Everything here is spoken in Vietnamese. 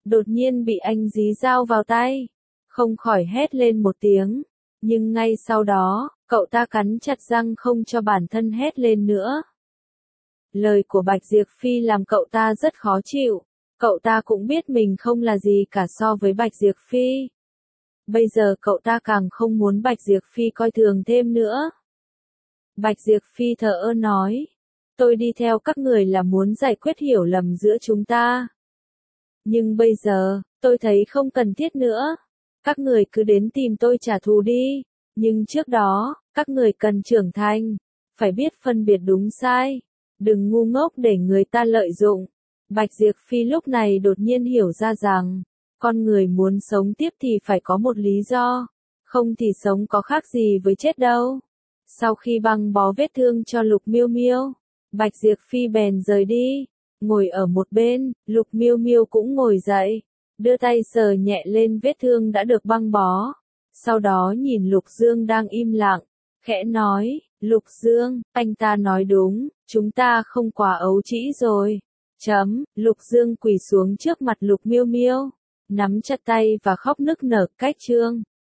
đột nhiên bị anh dí dao vào tay, không khỏi hét lên một tiếng, nhưng ngay sau đó, cậu ta cắn chặt răng không cho bản thân hét lên nữa. Lời của Bạch Diệp Phi làm cậu ta rất khó chịu, cậu ta cũng biết mình không là gì cả so với Bạch Diệp Phi. Bây giờ cậu ta càng không muốn Bạch Diệp Phi coi thường thêm nữa. Bạch Diệp Phi thờ ơ nói, tôi đi theo các người là muốn giải quyết hiểu lầm giữa chúng ta. Nhưng bây giờ, tôi thấy không cần thiết nữa. Các người cứ đến tìm tôi trả thù đi, nhưng trước đó, các người cần trưởng thành, phải biết phân biệt đúng sai, đừng ngu ngốc để người ta lợi dụng. Bạch Diệp Phi lúc này đột nhiên hiểu ra rằng, con người muốn sống tiếp thì phải có một lý do, không thì sống có khác gì với chết đâu. Sau khi băng bó vết thương cho Lục Miêu Miêu, Bạch Diệp Phi bèn rời đi, ngồi ở một bên, Lục Miêu Miêu cũng ngồi dậy, đưa tay sờ nhẹ lên vết thương đã được băng bó. Sau đó nhìn Lục Dương đang im lặng, khẽ nói, Lục Dương, anh ta nói đúng, chúng ta không quá ấu trĩ rồi. Lục Dương quỳ xuống trước mặt Lục Miêu Miêu, nắm chặt tay và khóc nức nở, cách trương.